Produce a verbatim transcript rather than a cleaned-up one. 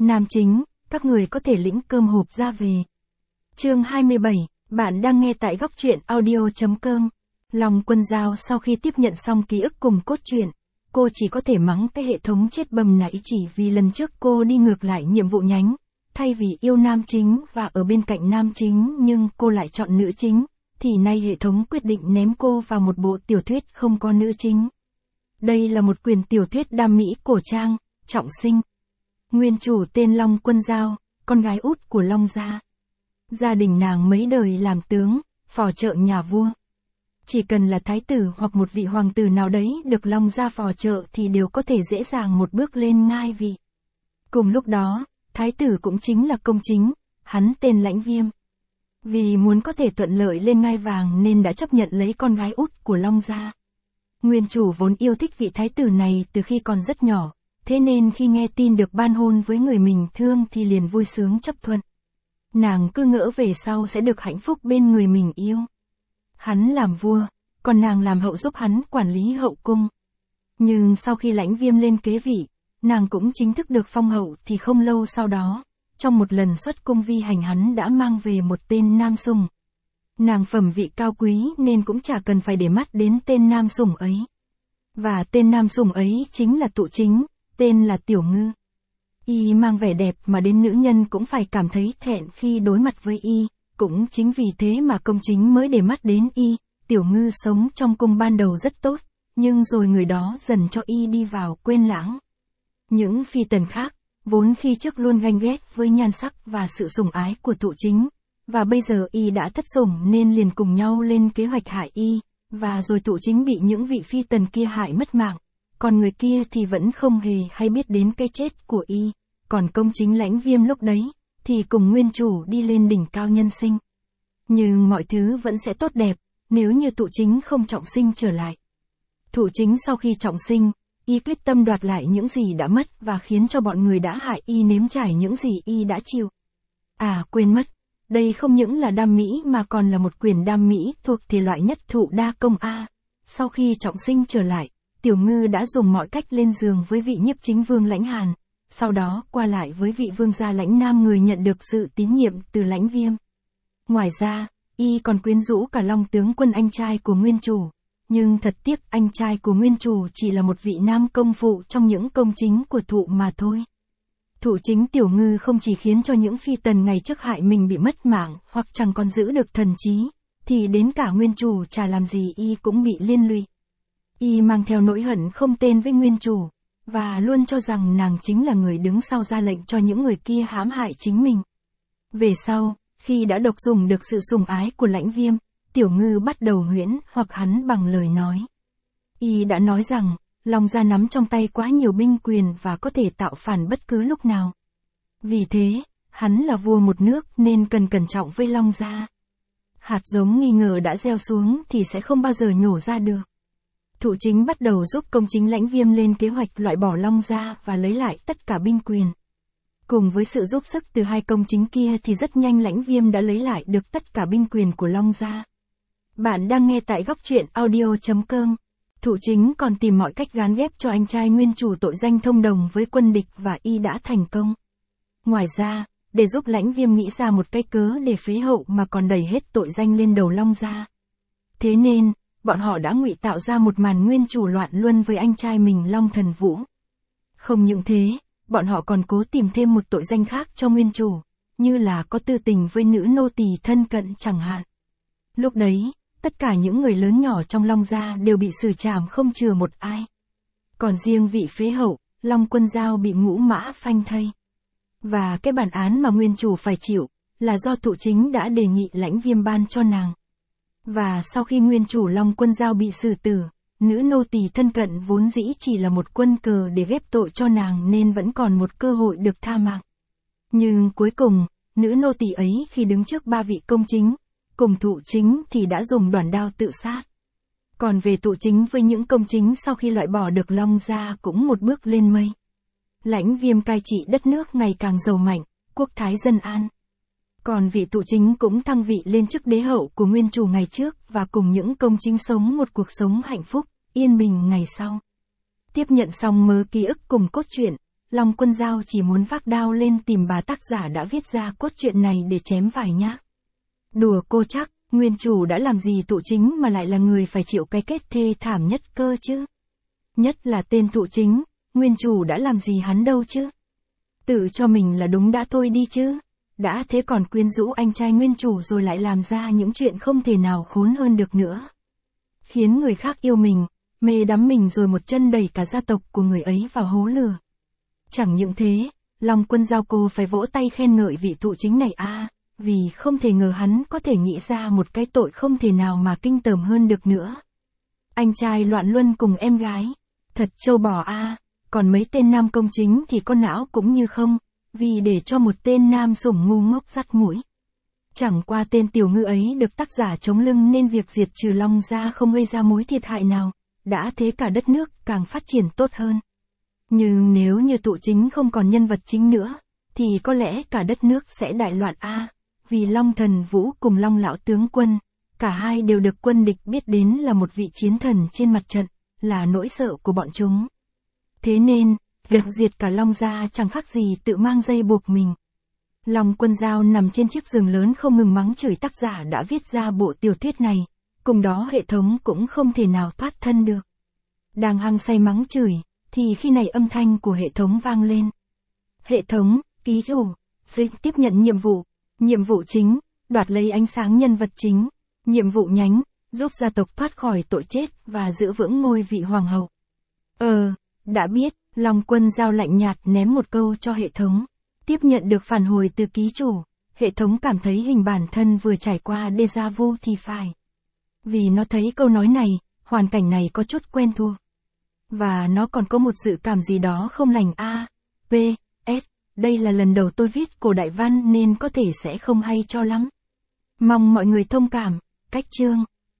Nam chính, các người có thể lĩnh cơm hộp ra về. Chương hai mươi bảy, bạn đang nghe tại góc truyện audio chấm com. Long Quân Dao sau khi tiếp nhận xong ký ức cùng cốt truyện, cô chỉ có thể mắng cái hệ thống chết bầm này chỉ vì lần trước cô đi ngược lại nhiệm vụ nhánh. Thay vì yêu nam chính và ở bên cạnh nam chính nhưng cô lại chọn nữ chính, thì nay hệ thống quyết định ném cô vào một bộ tiểu thuyết không có nữ chính. Đây là một quyển tiểu thuyết đam mỹ cổ trang, trọng sinh. Nguyên chủ tên Long Quân Dao, con gái út của Long gia. Gia đình nàng mấy đời làm tướng, phò trợ nhà vua. Chỉ cần là thái tử hoặc một vị hoàng tử nào đấy được Long gia phò trợ thì đều có thể dễ dàng một bước lên ngai vị. Cùng lúc đó, thái tử cũng chính là công chính, hắn tên Lãnh Viêm. Vì muốn có thể thuận lợi lên ngai vàng nên đã chấp nhận lấy con gái út của Long gia. Nguyên chủ vốn yêu thích vị thái tử này từ khi còn rất nhỏ, thế nên khi nghe tin được ban hôn với người mình thương thì liền vui sướng chấp thuận. Nàng cứ ngỡ về sau sẽ được hạnh phúc bên người mình yêu. Hắn làm vua, còn nàng làm hậu giúp hắn quản lý hậu cung. Nhưng sau khi Lãnh Viêm lên kế vị, nàng cũng chính thức được phong hậu thì không lâu sau đó, trong một lần xuất cung vi hành hắn đã mang về một tên nam sủng. Nàng phẩm vị cao quý nên cũng chả cần phải để mắt đến tên nam sủng ấy. Và tên nam sủng ấy chính là Tụ Chính, tên là Tiểu Ngư. Y mang vẻ đẹp mà đến nữ nhân cũng phải cảm thấy thẹn khi đối mặt với Y, cũng chính vì thế mà công chính mới để mắt đến Y. Tiểu Ngư sống trong cung ban đầu rất tốt, nhưng rồi người đó dần cho Y đi vào quên lãng. Những phi tần khác, vốn khi trước luôn ganh ghét với nhan sắc và sự sủng ái của Tụ Chính, và bây giờ Y đã thất sủng nên liền cùng nhau lên kế hoạch hại Y, và rồi Tụ Chính bị những vị phi tần kia hại mất mạng, còn người kia thì vẫn không hề hay biết đến cái chết của Y, còn công chính Lãnh Viêm lúc đấy, thì cùng nguyên chủ đi lên đỉnh cao nhân sinh. Nhưng mọi thứ vẫn sẽ tốt đẹp, nếu như Tụ Chính không trọng sinh trở lại. Tụ Chính sau khi trọng sinh, Y quyết tâm đoạt lại những gì đã mất và khiến cho bọn người đã hại Y nếm trải những gì Y đã chịu. À quên mất, đây không những là đam mỹ mà còn là một quyển đam mỹ thuộc thể loại nhất thụ đa công A. Sau khi trọng sinh trở lại, Tiểu Ngư đã dùng mọi cách lên giường với vị nhiếp chính vương Lãnh Hàn, sau đó qua lại với vị vương gia Lãnh Nam người nhận được sự tín nhiệm từ Lãnh Viêm. Ngoài ra, Y còn quyến rũ cả Long tướng quân anh trai của nguyên chủ. Nhưng thật tiếc anh trai của nguyên chủ chỉ là một vị nam công phụ trong những công chính của Thụ mà thôi. Thụ Chính Tiểu Ngư không chỉ khiến cho những phi tần ngày trước hại mình bị mất mạng hoặc chẳng còn giữ được thần trí, thì đến cả nguyên chủ chả làm gì Y cũng bị liên lụy. Y mang theo nỗi hận không tên với nguyên chủ, và luôn cho rằng nàng chính là người đứng sau ra lệnh cho những người kia hãm hại chính mình. Về sau, khi đã độc dùng được sự sủng ái của Lãnh Viêm, Tiểu Ngư bắt đầu huyễn hoặc hắn bằng lời nói. Y đã nói rằng, Long gia nắm trong tay quá nhiều binh quyền và có thể tạo phản bất cứ lúc nào. Vì thế, hắn là vua một nước nên cần cẩn trọng với Long gia. Hạt giống nghi ngờ đã gieo xuống thì sẽ không bao giờ nhổ ra được. Thụ Chính bắt đầu giúp công chính Lãnh Viêm lên kế hoạch loại bỏ Long gia và lấy lại tất cả binh quyền. Cùng với sự giúp sức từ hai công chính kia thì rất nhanh Lãnh Viêm đã lấy lại được tất cả binh quyền của Long gia. Bạn đang nghe tại góc truyện audio chấm com. Thụ Chính còn tìm mọi cách gán ghép cho anh trai nguyên chủ tội danh thông đồng với quân địch và Y đã thành công. Ngoài ra, để giúp Lãnh Viêm nghĩ ra một cái cớ để phế hậu mà còn đẩy hết tội danh lên đầu Long gia. Thế nên, bọn họ đã ngụy tạo ra một màn nguyên chủ loạn luân với anh trai mình Long Thần Vũ. Không những thế, bọn họ còn cố tìm thêm một tội danh khác cho nguyên chủ, như là có tư tình với nữ nô tỳ thân cận chẳng hạn. Lúc đấy, tất cả những người lớn nhỏ trong Long gia đều bị xử trảm không chừa một ai. Còn riêng vị phế hậu, Long Quân Dao bị ngũ mã phanh thây. Và cái bản án mà nguyên chủ phải chịu, là do Thụ Chính đã đề nghị Lãnh Viêm ban cho nàng. Và sau khi nguyên chủ Long Quân Dao bị xử tử, nữ nô tỳ thân cận vốn dĩ chỉ là một quân cờ để ghép tội cho nàng nên vẫn còn một cơ hội được tha mạng. Nhưng cuối cùng, nữ nô tỳ ấy khi đứng trước ba vị công chính, cùng Thụ Chính thì đã dùng đoản đao tự sát. Còn về Thụ Chính với những công chính sau khi loại bỏ được Long gia cũng một bước lên mây. Lãnh Viêm cai trị đất nước ngày càng giàu mạnh, quốc thái dân an. Còn vị Thụ Chính cũng thăng vị lên chức đế hậu của nguyên chủ ngày trước và cùng những công chính sống một cuộc sống hạnh phúc, yên bình ngày sau. Tiếp nhận xong mớ ký ức cùng cốt truyện, Long Quân Dao chỉ muốn vác đao lên tìm bà tác giả đã viết ra cốt truyện này để chém vài nhát. Đùa cô chắc, nguyên chủ đã làm gì Tụ Chính mà lại là người phải chịu cái kết thê thảm nhất cơ chứ? Nhất là tên Tụ Chính, nguyên chủ đã làm gì hắn đâu chứ? Tự cho mình là đúng đã thôi đi chứ. Đã thế còn quyến rũ anh trai nguyên chủ rồi lại làm ra những chuyện không thể nào khốn hơn được nữa. Khiến người khác yêu mình, mê đắm mình rồi một chân đẩy cả gia tộc của người ấy vào hố lửa. Chẳng những thế, Long Quân Dao cô phải vỗ tay khen ngợi vị Tụ Chính này a, à, vì không thể ngờ hắn có thể nghĩ ra một cái tội không thể nào mà kinh tởm hơn được nữa. Anh trai loạn luân cùng em gái, thật trâu bò a, à, còn mấy tên nam công chính thì con não cũng như không, vì để cho một tên nam sủng ngu ngốc dắt mũi. Chẳng qua tên tiểu ngư ấy được tác giả chống lưng nên việc diệt trừ Long gia không gây ra mối thiệt hại nào, đã thế cả đất nước càng phát triển tốt hơn. Nhưng nếu như Tụ Chính không còn nhân vật chính nữa, thì có lẽ cả đất nước sẽ đại loạn a, à, vì Long Thần Vũ cùng Long Lão Tướng Quân, cả hai đều được quân địch biết đến là một vị chiến thần trên mặt trận, là nỗi sợ của bọn chúng. Thế nên, việc diệt cả Long gia chẳng khác gì tự mang dây buộc mình. Long Quân Dao nằm trên chiếc giường lớn không ngừng mắng chửi tác giả đã viết ra bộ tiểu thuyết này, cùng đó hệ thống cũng không thể nào thoát thân được. Đang hăng say mắng chửi, thì khi này âm thanh của hệ thống vang lên. Hệ thống, ký chủ, dịch tiếp nhận nhiệm vụ. Nhiệm vụ chính, đoạt lấy ánh sáng nhân vật chính. Nhiệm vụ nhánh, giúp gia tộc thoát khỏi tội chết và giữ vững ngôi vị hoàng hậu. Ờ, đã biết, Long Quân Dao lạnh nhạt ném một câu cho hệ thống. Tiếp nhận được phản hồi từ ký chủ, hệ thống cảm thấy hình bản thân vừa trải qua déjà vu thì phải. Vì nó thấy câu nói này, hoàn cảnh này có chút quen thuộc. Và nó còn có một dự cảm gì đó không lành a. P. S. Đây là lần đầu tôi viết cổ đại văn nên có thể sẽ không hay cho lắm. Mong mọi người thông cảm. Cách chương.